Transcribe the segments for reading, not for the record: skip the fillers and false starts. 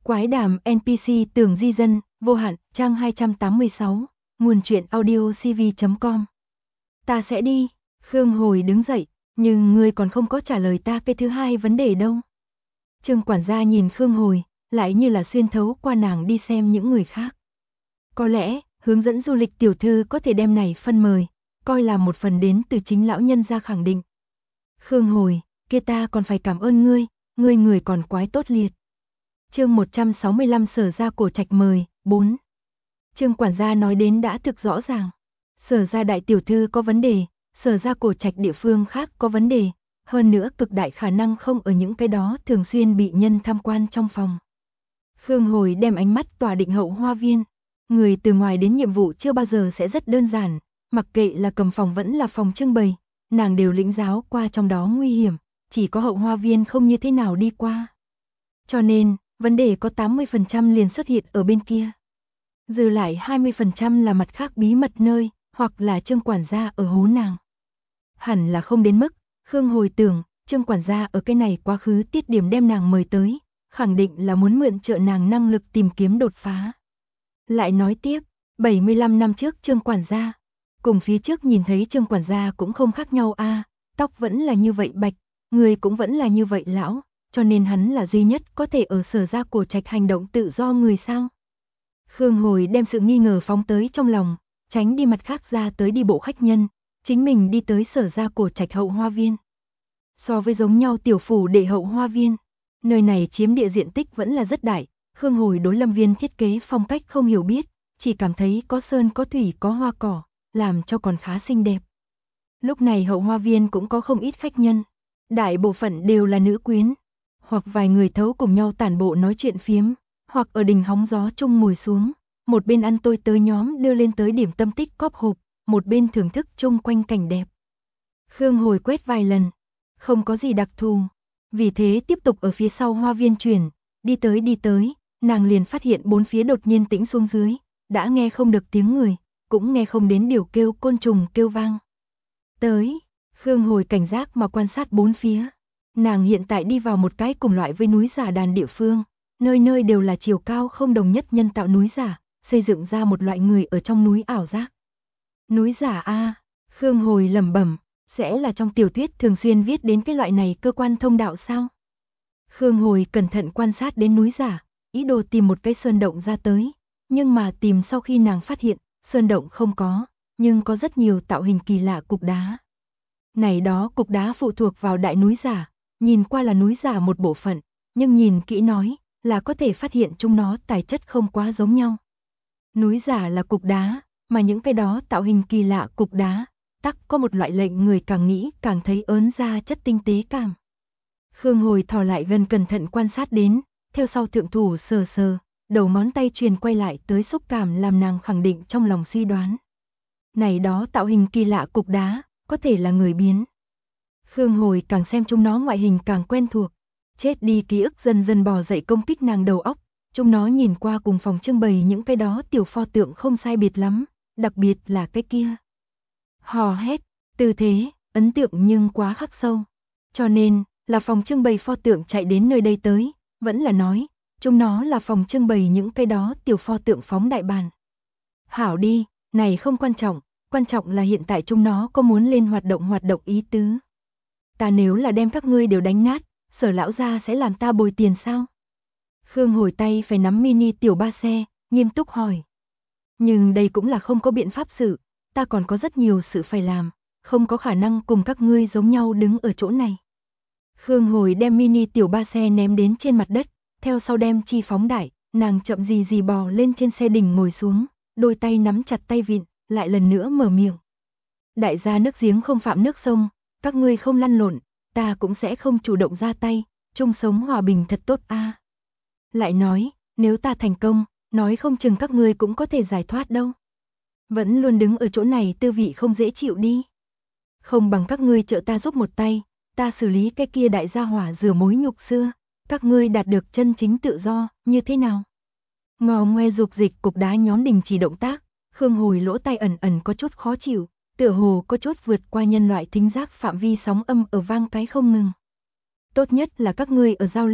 Quái đàm NPC Tường Di Dân, vô hạn, trang 286, nguồn truyện audio cv.com. Ta sẽ đi. Khương Hồi đứng dậy, nhưng ngươi còn không có trả lời ta cái thứ hai vấn đề đâu. Trương quản gia nhìn Khương Hồi, lại như là xuyên thấu qua nàng đi xem những người khác. Có lẽ, hướng dẫn du lịch tiểu thư có thể đem này phân mời, coi là một phần đến từ chính lão nhân gia khẳng định. Khương Hồi, kia ta còn phải cảm ơn ngươi, ngươi người còn quái tốt liệt. Chương 165 Sở gia cổ trạch mời, 4. Trương quản gia nói đến đã thực rõ ràng. Sở gia đại tiểu thư có vấn đề, Sở gia cổ trạch địa phương khác có vấn đề, hơn nữa cực đại khả năng không ở những cái đó thường xuyên bị nhân tham quan trong phòng. Khương Hồi đem ánh mắt tỏa định Hậu Hoa Viên. Người từ ngoài đến nhiệm vụ chưa bao giờ sẽ rất đơn giản, mặc kệ là cầm phòng vẫn là phòng trưng bày, nàng đều lĩnh giáo qua trong đó nguy hiểm, chỉ có Hậu Hoa Viên không như thế nào đi qua. Cho nên, vấn đề có 80% liền xuất hiện ở bên kia. Dư lại 20% là mặt khác bí mật nơi, hoặc là Trương quản gia ở hố nàng. Hẳn là không đến mức, Khương Hồi tưởng, Trương quản gia ở cái này quá khứ tiết điểm đem nàng mời tới, khẳng định là muốn mượn trợ nàng năng lực tìm kiếm đột phá. Lại nói tiếp, 75 năm trước Trương quản gia, cùng phía trước nhìn thấy Trương quản gia cũng không khác nhau a, tóc vẫn là như vậy bạch, người cũng vẫn là như vậy lão, cho nên hắn là duy nhất có thể ở Sở gia cổ trạch hành động tự do người sao. Khương Hồi đem sự nghi ngờ phóng tới trong lòng, tránh đi mặt khác ra tới đi bộ khách nhân, chính mình đi tới Sở gia cổ trạch Hậu Hoa Viên. So với giống nhau tiểu phủ đệ Hậu Hoa Viên, nơi này chiếm địa diện tích vẫn là rất đại. Khương Hồi đối Lâm Viên thiết kế phong cách không hiểu biết, chỉ cảm thấy có sơn có thủy có hoa cỏ, làm cho còn khá xinh đẹp. Lúc này Hậu Hoa Viên cũng có không ít khách nhân, đại bộ phận đều là nữ quyến, hoặc vài người thấu cùng nhau tản bộ nói chuyện phiếm, hoặc ở đình hóng gió chung ngồi xuống, một bên ăn tôi tới nhóm đưa lên tới điểm tâm tích cóp hộp, một bên thưởng thức chung quanh cảnh đẹp. Khương Hồi quét vài lần, không có gì đặc thù, vì thế tiếp tục ở phía sau hoa viên chuyển, đi tới, nàng liền phát hiện bốn phía đột nhiên tĩnh xuống dưới, đã nghe không được tiếng người, cũng nghe không đến điều kêu côn trùng kêu vang. Tới, Khương Hồi cảnh giác mà quan sát bốn phía. Nàng hiện tại đi vào một cái cùng loại với núi giả đàn địa phương, nơi nơi đều là chiều cao không đồng nhất nhân tạo núi giả, xây dựng ra một loại người ở trong núi ảo giác. Núi giả a, Khương Hồi lẩm bẩm, sẽ là trong tiểu thuyết thường xuyên viết đến cái loại này cơ quan thông đạo sao? Khương Hồi cẩn thận quan sát đến núi giả, ý đồ tìm một cái sơn động ra tới, nhưng mà tìm sau khi nàng phát hiện, sơn động không có, nhưng có rất nhiều tạo hình kỳ lạ cục đá. Này đó cục đá phụ thuộc vào đại núi giả, nhìn qua là núi giả một bộ phận, nhưng nhìn kỹ nói, là có thể phát hiện chúng nó tài chất không quá giống nhau. Núi giả là cục đá, mà những cái đó tạo hình kỳ lạ cục đá, tắc có một loại lệnh người càng nghĩ càng thấy ớn ra chất tinh tế cảm. Khương Hồi thò lại gần cẩn thận quan sát đến, theo sau thượng thủ sờ sờ, đầu ngón tay truyền quay lại tới xúc cảm làm nàng khẳng định trong lòng suy đoán. Này đó tạo hình kỳ lạ cục đá, có thể là người biến. Khương Hồi càng xem chúng nó ngoại hình càng quen thuộc, chết đi ký ức dần dần bò dậy công kích nàng đầu óc, chúng nó nhìn qua cùng phòng trưng bày những cái đó tiểu pho tượng không sai biệt lắm, đặc biệt là cái kia. Hò hét, tư thế, ấn tượng nhưng quá khắc sâu. Cho nên, là phòng trưng bày pho tượng chạy đến nơi đây tới, vẫn là nói, chúng nó là phòng trưng bày những cái đó tiểu pho tượng phóng đại bàn. Hảo đi, này không quan trọng là hiện tại chúng nó có muốn lên hoạt động ý tứ. Ta nếu là đem các ngươi đều đánh nát, Sở lão gia sẽ làm ta bồi tiền sao? Khương Hồi tay phải nắm mini tiểu ba xe, nghiêm túc hỏi. Nhưng đây cũng là không có biện pháp sự, ta còn có rất nhiều sự phải làm, không có khả năng cùng các ngươi giống nhau đứng ở chỗ này. Khương Hồi đem mini tiểu ba xe ném đến trên mặt đất, theo sau đem chi phóng đại, nàng chậm gì bò lên trên xe đỉnh ngồi xuống, đôi tay nắm chặt tay vịn, lại lần nữa mở miệng. Đại gia nước giếng không phạm nước sông, các ngươi không lăn lộn, ta cũng sẽ không chủ động ra tay, chung sống hòa bình thật tốt a. Lại nói, nếu ta thành công, nói không chừng các ngươi cũng có thể giải thoát đâu. Vẫn luôn đứng ở chỗ này tư vị không dễ chịu đi. Không bằng các ngươi trợ ta giúp một tay, ta xử lý cái kia đại gia hỏa rửa mối nhục xưa, các ngươi đạt được chân chính tự do, như thế nào? Ngò ngoe dục dịch cục đá nhóm đình chỉ động tác, Khương Hồi lỗ tai ẩn có chút khó chịu, tựa hồ có chút vượt qua nhân loại thính giác phạm vi sóng âm ở vang cái không ngừng. Tốt nhất là các ngươi ở giao lưu,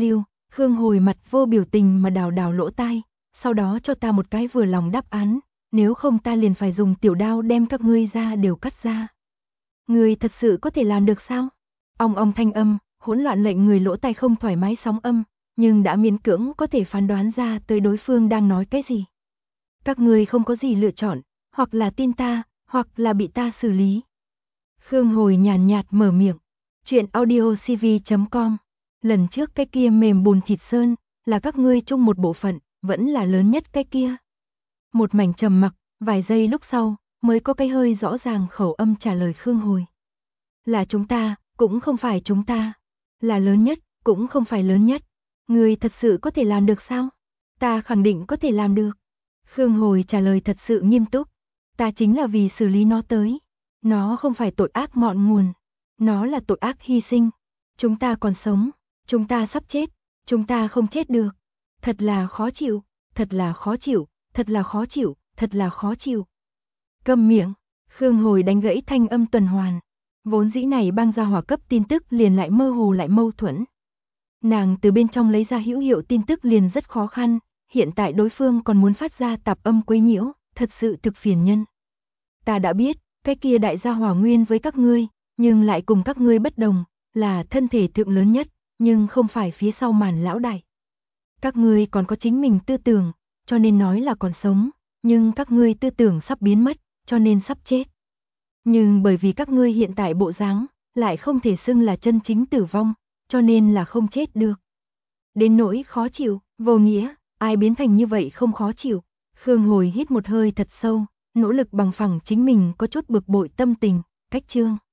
Khương Hồi mặt vô biểu tình mà đào đào lỗ tai, sau đó cho ta một cái vừa lòng đáp án, nếu không ta liền phải dùng tiểu đao đem các ngươi ra đều cắt ra. Ngươi thật sự có thể làm được sao? Ong thanh âm, hỗn loạn lệnh người lỗ tai không thoải mái sóng âm, nhưng đã miễn cưỡng có thể phán đoán ra tới đối phương đang nói cái gì. Các ngươi không có gì lựa chọn, hoặc là tin ta, hoặc là bị ta xử lý. Khương Hồi nhàn nhạt mở miệng. Chuyện audiocv.com. Lần trước cái kia mềm bùn thịt sơn, là các ngươi chung một bộ phận, vẫn là lớn nhất cái kia. Một mảnh trầm mặc, vài giây lúc sau, mới có cái hơi rõ ràng khẩu âm trả lời Khương Hồi. Là chúng ta, cũng không phải chúng ta. Là lớn nhất, cũng không phải lớn nhất. Ngươi thật sự có thể làm được sao? Ta khẳng định có thể làm được. Khương Hồi trả lời thật sự nghiêm túc. Ta chính là vì xử lý nó tới. Nó không phải tội ác ngọn nguồn. Nó là tội ác hy sinh. Chúng ta còn sống. Chúng ta sắp chết. Chúng ta không chết được. Thật là khó chịu. Thật là khó chịu. Thật là khó chịu. Thật là khó chịu. Câm miệng. Khương Hồi đánh gãy thanh âm tuần hoàn. Vốn dĩ này băng ra hỏa cấp tin tức liền lại mơ hồ lại mâu thuẫn. Nàng từ bên trong lấy ra hữu hiệu tin tức liền rất khó khăn. Hiện tại đối phương còn muốn phát ra tạp âm quấy nhiễu, thật sự thực phiền nhân. Ta đã biết, cái kia đại gia hỏa nguyên với các ngươi, nhưng lại cùng các ngươi bất đồng, là thân thể thượng lớn nhất, nhưng không phải phía sau màn lão đại. Các ngươi còn có chính mình tư tưởng, cho nên nói là còn sống, nhưng các ngươi tư tưởng sắp biến mất, cho nên sắp chết. Nhưng bởi vì các ngươi hiện tại bộ dáng, lại không thể xưng là chân chính tử vong, cho nên là không chết được. Đến nỗi khó chịu, vô nghĩa, ai biến thành như vậy không khó chịu. Khương Hồi hít một hơi thật sâu, nỗ lực bằng phẳng chính mình có chút bực bội tâm tình, cách chương.